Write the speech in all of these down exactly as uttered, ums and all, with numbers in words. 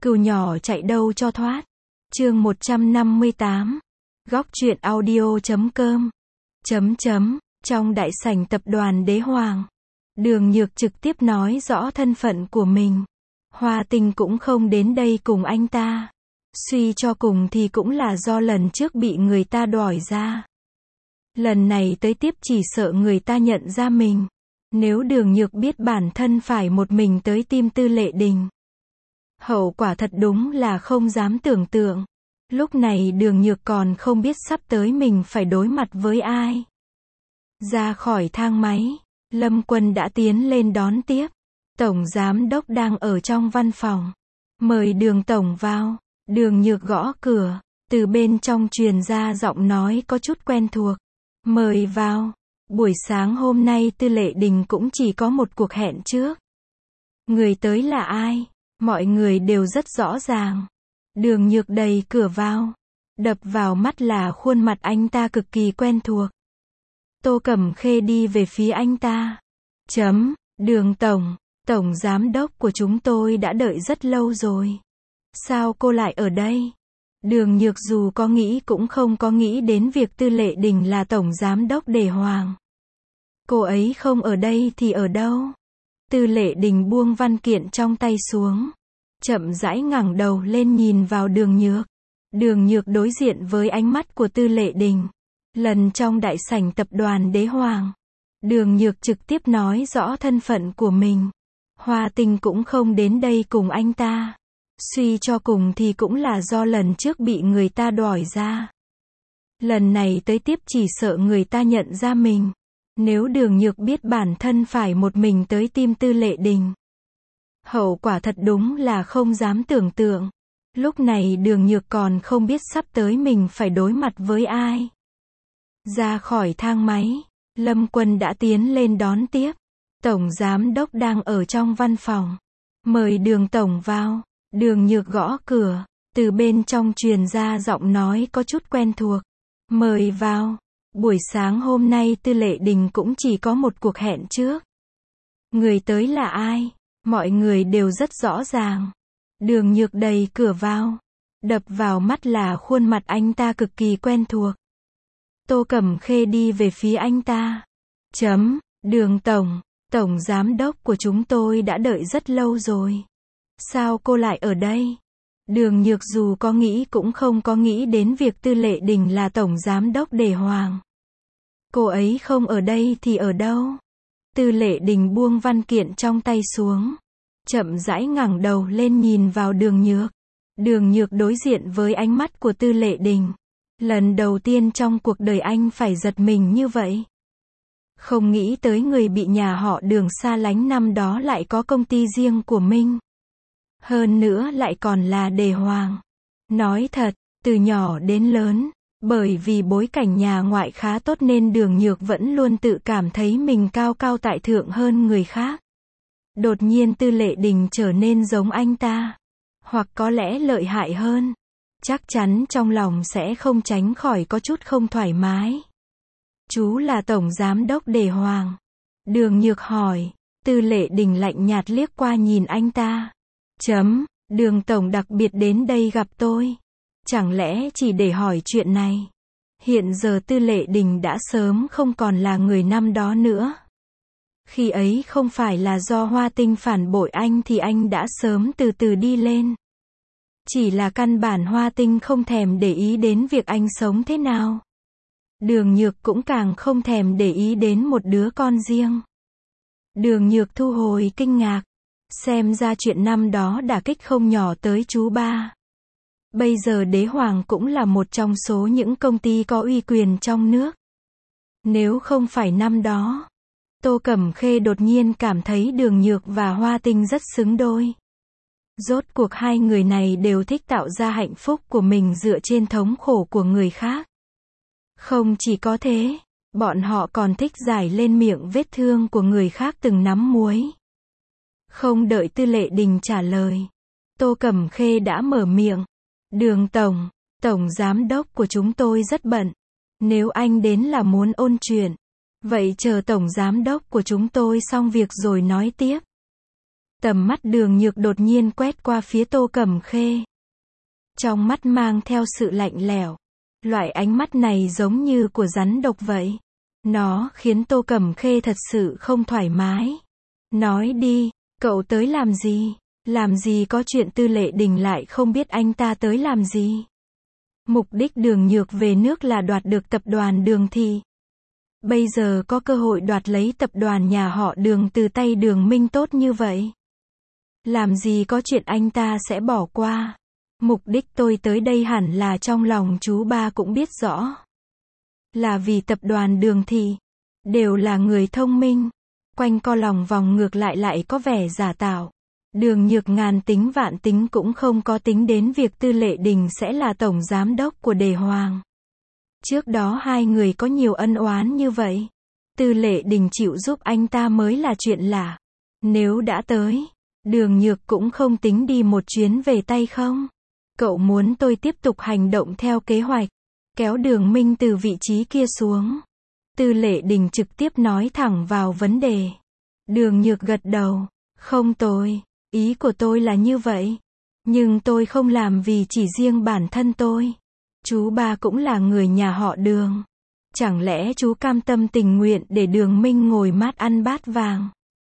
Cừu nhỏ chạy đâu cho thoát. Chương một trăm năm mươi tám. Góc truyện audio chấm com. Chấm chấm, trong đại sảnh tập đoàn Đế Hoàng. Đường Nhược trực tiếp nói rõ thân phận của mình. Hoa Tinh cũng không đến đây cùng anh ta. Suy cho cùng thì cũng là do lần trước bị người ta đòi ra. Lần này tới tiếp chỉ sợ người ta nhận ra mình. Nếu Đường Nhược biết bản thân phải một mình tới tìm Tư Lệ Đình, hậu quả thật đúng là không dám tưởng tượng. Lúc này Đường Nhược còn không biết sắp tới mình phải đối mặt với ai. Ra khỏi thang máy, Lâm Quân đã tiến lên đón tiếp. Tổng giám đốc đang ở trong văn phòng. Mời Đường tổng vào. Đường Nhược gõ cửa, từ bên trong truyền ra giọng nói có chút quen thuộc. Mời vào. Buổi sáng hôm nay Tư Lệ Đình cũng chỉ có một cuộc hẹn trước. Người tới là ai? Mọi người đều rất rõ ràng. Đường Nhược đẩy cửa vào. Đập vào mắt là khuôn mặt anh ta cực kỳ quen thuộc. Tô Cẩm Khê đi về phía anh ta. Chấm, Đường tổng, tổng giám đốc của chúng tôi đã đợi rất lâu rồi. Sao cô lại ở đây? Đường Nhược dù có nghĩ cũng không có nghĩ đến việc Tư Lệ Đình là tổng giám đốc Đế Hoàng. Cô ấy không ở đây thì ở đâu? Tư Lệ Đình buông văn kiện trong tay xuống. Chậm rãi ngẩng đầu lên nhìn vào Đường Nhược. Đường Nhược đối diện với ánh mắt của Tư Lệ Đình. Lần trong đại sảnh tập đoàn Đế Hoàng. Đường Nhược trực tiếp nói rõ thân phận của mình. Hoa Tinh cũng không đến đây cùng anh ta. Suy cho cùng thì cũng là do lần trước bị người ta đòi ra. Lần này tới tiếp chỉ sợ người ta nhận ra mình. Nếu Đường Nhược biết bản thân phải một mình tới tìm Tư Lệ Đình, hậu quả thật đúng là không dám tưởng tượng. Lúc này Đường Nhược còn không biết sắp tới mình phải đối mặt với ai. Ra khỏi thang máy, Lâm Quân đã tiến lên đón tiếp. Tổng giám đốc đang ở trong văn phòng. Mời Đường tổng vào. Đường Nhược gõ cửa, từ bên trong truyền ra giọng nói có chút quen thuộc. Mời vào. Buổi sáng hôm nay Tư Lệ Đình cũng chỉ có một cuộc hẹn trước. Người tới là ai? Mọi người đều rất rõ ràng. Đường Nhược đẩy cửa vào. Đập vào mắt là khuôn mặt anh ta cực kỳ quen thuộc. Tô Cẩm Khê đi về phía anh ta. Chấm, Đường tổng, tổng giám đốc của chúng tôi đã đợi rất lâu rồi. Sao cô lại ở đây? Đường Nhược dù có nghĩ cũng không có nghĩ đến việc Tư Lệ Đình là tổng giám đốc Đế Hoàng. Cô ấy không ở đây thì ở đâu? Tư Lệ Đình buông văn kiện trong tay xuống. Chậm rãi ngẩng đầu lên nhìn vào Đường Nhược. Đường Nhược đối diện với ánh mắt của Tư Lệ Đình. Lần đầu tiên trong cuộc đời anh phải giật mình như vậy. Không nghĩ tới người bị nhà họ Đường xa lánh năm đó lại có công ty riêng của mình. Hơn nữa lại còn là Đế Hoàng. Nói thật, từ nhỏ đến lớn, bởi vì bối cảnh nhà ngoại khá tốt nên Đường Nhược vẫn luôn tự cảm thấy mình cao cao tại thượng hơn người khác. Đột nhiên Tư Lệ Đình trở nên giống anh ta, hoặc có lẽ lợi hại hơn. Chắc chắn trong lòng sẽ không tránh khỏi có chút không thoải mái. Chú là tổng giám đốc Đế Hoàng. Đường Nhược hỏi. Tư Lệ Đình lạnh nhạt liếc qua nhìn anh ta. Chấm, Đường tổng đặc biệt đến đây gặp tôi. Chẳng lẽ chỉ để hỏi chuyện này? Hiện giờ Tư Lệ Đình đã sớm không còn là người năm đó nữa. Khi ấy không phải là do Hoa Tinh phản bội anh thì anh đã sớm từ từ đi lên. Chỉ là căn bản Hoa Tinh không thèm để ý đến việc anh sống thế nào. Đường Nhược cũng càng không thèm để ý đến một đứa con riêng. Đường Nhược thu hồi kinh ngạc. Xem ra chuyện năm đó đả kích không nhỏ tới chú ba. Bây giờ Đế Hoàng cũng là một trong số những công ty có uy quyền trong nước. Nếu không phải năm đó, Tô Cẩm Khê đột nhiên cảm thấy Đường Nhược và Hoa Tinh rất xứng đôi. Rốt cuộc hai người này đều thích tạo ra hạnh phúc của mình dựa trên thống khổ của người khác. Không chỉ có thế, bọn họ còn thích giải lên miệng vết thương của người khác từng nắm muối. Không đợi Tư Lệ Đình trả lời, Tô Cẩm Khê đã mở miệng. Đường tổng, tổng giám đốc của chúng tôi rất bận. Nếu anh đến là muốn ôn chuyện, vậy chờ tổng giám đốc của chúng tôi xong việc rồi nói tiếp. Tầm mắt Đường Nhược đột nhiên quét qua phía Tô Cẩm Khê. Trong mắt mang theo sự lạnh lẽo. Loại ánh mắt này giống như của rắn độc vậy. Nó khiến Tô Cẩm Khê thật sự không thoải mái. Nói đi, cậu tới làm gì? Làm gì có chuyện Tư Lệ Đình lại không biết anh ta tới làm gì? Mục đích Đường Nhược về nước là đoạt được tập đoàn Đường Thị. Bây giờ có cơ hội đoạt lấy tập đoàn nhà họ Đường từ tay Đường Minh tốt như vậy. Làm gì có chuyện anh ta sẽ bỏ qua. Mục đích tôi tới đây hẳn là trong lòng chú ba cũng biết rõ. Là vì tập đoàn Đường Thị. Đều là người thông minh. Quanh co lòng vòng ngược lại lại có vẻ giả tạo. Đường Nhược ngàn tính vạn tính cũng không có tính đến việc Tư Lệ Đình sẽ là tổng giám đốc của Đề Hoàng. Trước đó hai người có nhiều ân oán như vậy. Tư Lệ Đình chịu giúp anh ta mới là chuyện lạ. Nếu đã tới, Đường Nhược cũng không tính đi một chuyến về tay không. Cậu muốn tôi tiếp tục hành động theo kế hoạch, kéo Đường Minh từ vị trí kia xuống. Tư Lệ Đình trực tiếp nói thẳng vào vấn đề. Đường Nhược gật đầu. Không tôi, ý của tôi là như vậy. Nhưng tôi không làm vì chỉ riêng bản thân tôi. Chú ba cũng là người nhà họ Đường. Chẳng lẽ chú cam tâm tình nguyện để Đường Minh ngồi mát ăn bát vàng?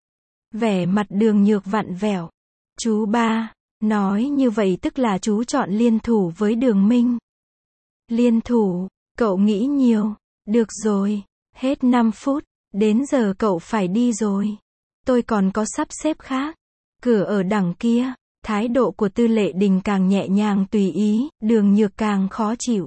Vẻ mặt Đường Nhược vặn vẹo. Chú ba, nói như vậy tức là chú chọn liên thủ với Đường Minh. Liên thủ, cậu nghĩ nhiều. Được rồi, hết năm phút, đến giờ cậu phải đi rồi. Tôi còn có sắp xếp khác. Cửa ở đằng kia. Thái độ của Tư Lệ Đình càng nhẹ nhàng tùy ý, Đường Nhược càng khó chịu.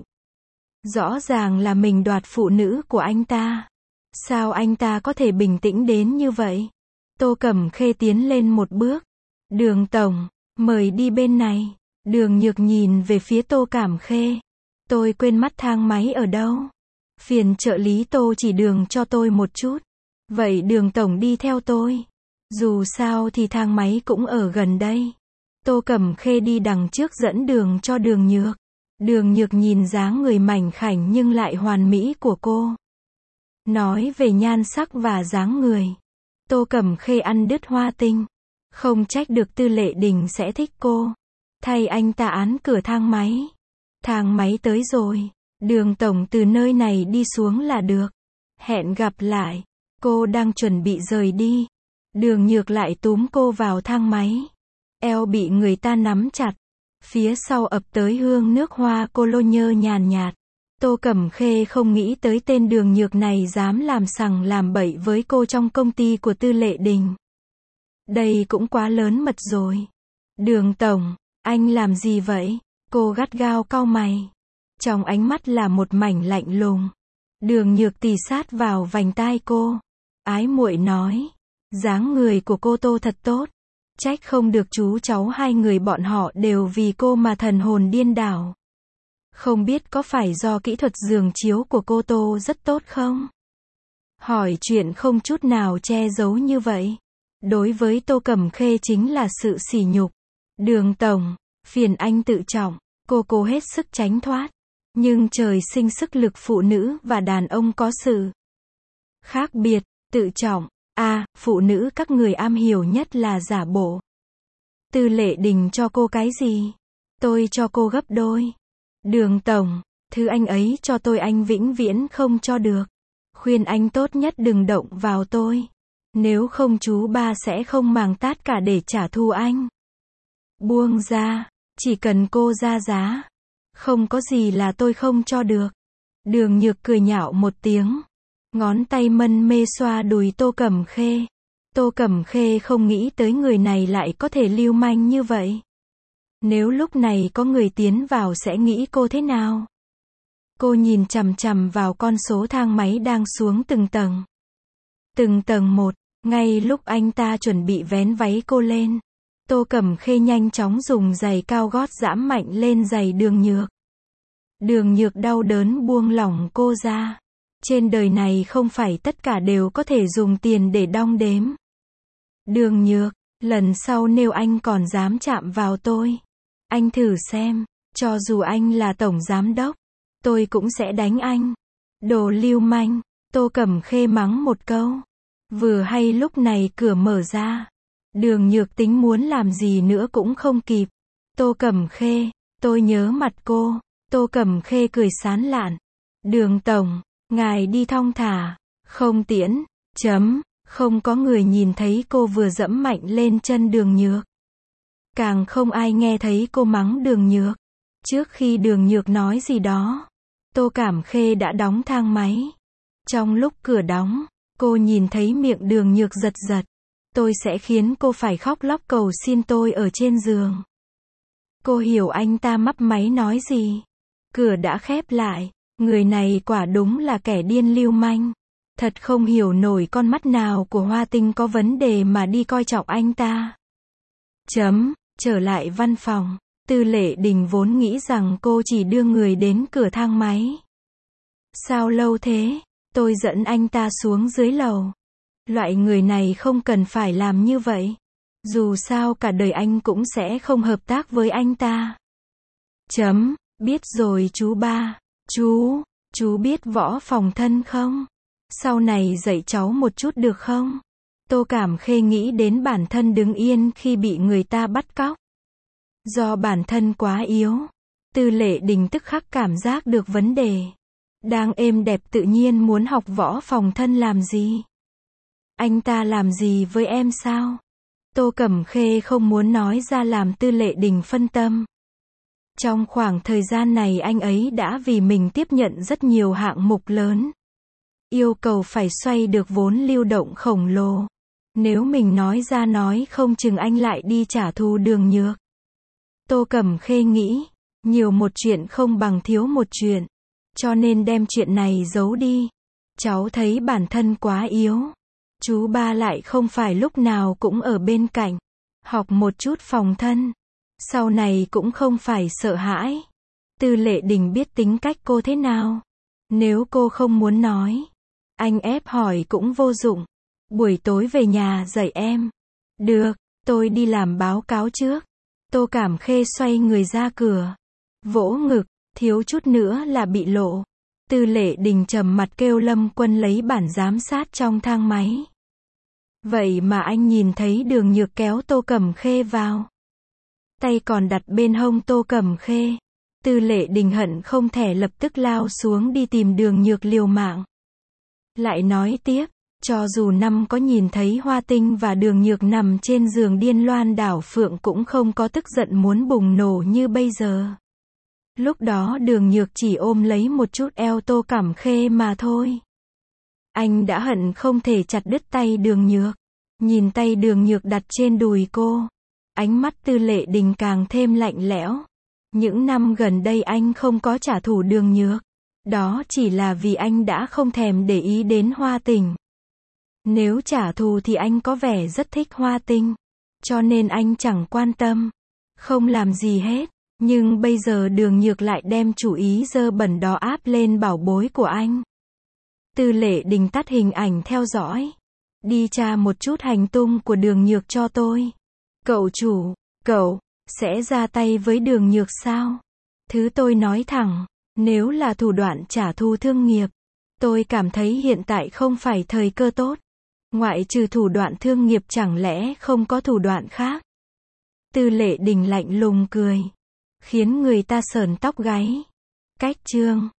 Rõ ràng là mình đoạt phụ nữ của anh ta. Sao anh ta có thể bình tĩnh đến như vậy? Tô Cẩm Khê tiến lên một bước. Đường tổng, mời đi bên này. Đường Nhược nhìn về phía Tô Cẩm Khê. Tôi quên mất thang máy ở đâu. Phiền trợ lý Tô chỉ đường cho tôi một chút. Vậy Đường tổng đi theo tôi. Dù sao thì thang máy cũng ở gần đây. Tô Cẩm Khê đi đằng trước dẫn đường cho Đường Nhược. Đường Nhược nhìn dáng người mảnh khảnh nhưng lại hoàn mỹ của cô. Nói về nhan sắc và dáng người. Tô Cẩm Khê ăn đứt hoa tinh. Không trách được Tư Lệ Đình sẽ thích cô. Thay anh ta án cửa thang máy. Thang máy tới rồi. Đường tổng từ nơi này đi xuống là được. Hẹn gặp lại. Cô đang chuẩn bị rời đi. Đường Nhược lại túm cô vào thang máy. Eo bị người ta nắm chặt. Phía sau ập tới hương nước hoa cologne nhàn nhạt. Tô Cẩm Khê không nghĩ tới tên Đường Nhược này dám làm sằng làm bậy với cô trong công ty của Tư Lệ Đình. Đây cũng quá lớn mật rồi. Đường tổng, anh làm gì vậy? Cô gắt gao cau mày. Trong ánh mắt là một mảnh lạnh lùng. Đường Nhược tì sát vào vành tai cô. Ái muội nói. Dáng người của cô Tô thật tốt. Trách không được chú cháu hai người bọn họ đều vì cô mà thần hồn điên đảo. Không biết có phải do kỹ thuật giường chiếu của cô Tô rất tốt không? Hỏi chuyện không chút nào che giấu như vậy. Đối với Tô Cẩm Khê chính là sự sỉ nhục. Đường tổng, phiền anh tự trọng. Cô cố hết sức tránh thoát. Nhưng trời sinh sức lực phụ nữ và đàn ông có sự khác biệt, tự trọng. À, phụ nữ các người am hiểu nhất là giả bộ. Tư Lệ Đình cho cô cái gì? Tôi cho cô gấp đôi. Đường tổng, thứ anh ấy cho tôi anh vĩnh viễn không cho được. Khuyên anh tốt nhất đừng động vào tôi. Nếu không chú ba sẽ không màng tát cả để trả thù anh. Buông ra, chỉ cần cô ra giá. Không có gì là tôi không cho được. Đường Nhược cười nhạo một tiếng. Ngón tay mân mê xoa đùi Tô Cẩm Khê. Tô Cẩm Khê không nghĩ tới người này lại có thể lưu manh như vậy. Nếu lúc này có người tiến vào sẽ nghĩ cô thế nào? Cô nhìn chằm chằm vào con số thang máy đang xuống từng tầng. Từng tầng một, ngay lúc anh ta chuẩn bị vén váy cô lên. Tô Cẩm Khê nhanh chóng dùng giày cao gót giẫm mạnh lên giày Đường Nhược. Đường Nhược đau đớn buông lỏng cô ra. Trên đời này không phải tất cả đều có thể dùng tiền để đong đếm. Đường Nhược, lần sau nếu anh còn dám chạm vào tôi, anh thử xem, cho dù anh là tổng giám đốc, tôi cũng sẽ đánh anh. Đồ lưu manh, Tô Cẩm Khê mắng một câu. Vừa hay lúc này cửa mở ra. Đường Nhược tính muốn làm gì nữa cũng không kịp. Tô Cẩm Khê, tôi nhớ mặt cô. Tô Cẩm Khê cười sán lạn. Đường tổng, ngài đi thong thả, không tiễn, chấm, không có người nhìn thấy cô vừa dẫm mạnh lên chân Đường Nhược. Càng không ai nghe thấy cô mắng Đường Nhược. Trước khi Đường Nhược nói gì đó, Tô Cẩm Khê đã đóng thang máy. Trong lúc cửa đóng, cô nhìn thấy miệng Đường Nhược giật giật. Tôi sẽ khiến cô phải khóc lóc cầu xin tôi ở trên giường. Cô hiểu anh ta mấp máy nói gì. Cửa đã khép lại. Người này quả đúng là kẻ điên lưu manh. Thật không hiểu nổi con mắt nào của Hoa Tinh có vấn đề mà đi coi trọng anh ta. Chấm, trở lại văn phòng. Tư Lệ Đình vốn nghĩ rằng cô chỉ đưa người đến cửa thang máy. Sao lâu thế? Tôi dẫn anh ta xuống dưới lầu. Loại người này không cần phải làm như vậy. Dù sao cả đời anh cũng sẽ không hợp tác với anh ta. Chấm, biết rồi chú ba. Chú, chú biết võ phòng thân không? Sau này dạy cháu một chút được không? Tô Cẩm Khê nghĩ đến bản thân đứng yên khi bị người ta bắt cóc. Do bản thân quá yếu, Tư Lệ Đình tức khắc cảm giác được vấn đề. Đang êm đẹp tự nhiên muốn học võ phòng thân làm gì? Anh ta làm gì với em sao? Tô Cẩm Khê không muốn nói ra làm Tư Lệ Đình phân tâm. Trong khoảng thời gian này anh ấy đã vì mình tiếp nhận rất nhiều hạng mục lớn. Yêu cầu phải xoay được vốn lưu động khổng lồ. Nếu mình nói ra nói không chừng anh lại đi trả thù Đường Nhược. Tô Cẩm Khê nghĩ, nhiều một chuyện không bằng thiếu một chuyện. Cho nên đem chuyện này giấu đi. Cháu thấy bản thân quá yếu. Chú ba lại không phải lúc nào cũng ở bên cạnh. Học một chút phòng thân. Sau này cũng không phải sợ hãi. Tư Lệ Đình biết tính cách cô thế nào. Nếu cô không muốn nói, anh ép hỏi cũng vô dụng. Buổi tối về nhà dạy em. Được, tôi đi làm báo cáo trước. Tô Cẩm Khê xoay người ra cửa. Vỗ ngực, thiếu chút nữa là bị lộ. Tư Lệ Đình trầm mặt kêu Lâm Quân lấy bản giám sát trong thang máy. Vậy mà anh nhìn thấy Đường Nhược kéo Tô Cẩm Khê vào. Tay còn đặt bên hông Tô Cẩm Khê. Tư Lệ Đình hận không thể lập tức lao xuống đi tìm Đường Nhược liều mạng. Lại nói tiếp, cho dù năm có nhìn thấy Hoa Tinh và Đường Nhược nằm trên giường điên loan đảo phượng cũng không có tức giận muốn bùng nổ như bây giờ. Lúc đó Đường Nhược chỉ ôm lấy một chút eo Tô Cẩm Khê mà thôi. Anh đã hận không thể chặt đứt tay Đường Nhược. Nhìn tay Đường Nhược đặt trên đùi cô. Ánh mắt Tư Lệ Đình càng thêm lạnh lẽo. Những năm gần đây anh không có trả thù Đường Nhược. Đó chỉ là vì anh đã không thèm để ý đến Hoa Tình. Nếu trả thù thì anh có vẻ rất thích Hoa Tinh. Cho nên anh chẳng quan tâm. Không làm gì hết. Nhưng bây giờ Đường Nhược lại đem chủ ý dơ bẩn đó áp lên bảo bối của anh. Tư Lệ Đình tắt hình ảnh theo dõi. Đi tra một chút hành tung của Đường Nhược cho tôi. Cậu chủ, cậu, sẽ ra tay với Đường Nhược sao? Thứ tôi nói thẳng, nếu là thủ đoạn trả thù thương nghiệp, tôi cảm thấy hiện tại không phải thời cơ tốt. Ngoại trừ thủ đoạn thương nghiệp chẳng lẽ không có thủ đoạn khác? Tư Lệ Đình lạnh lùng cười, khiến người ta sởn tóc gáy. Cách chương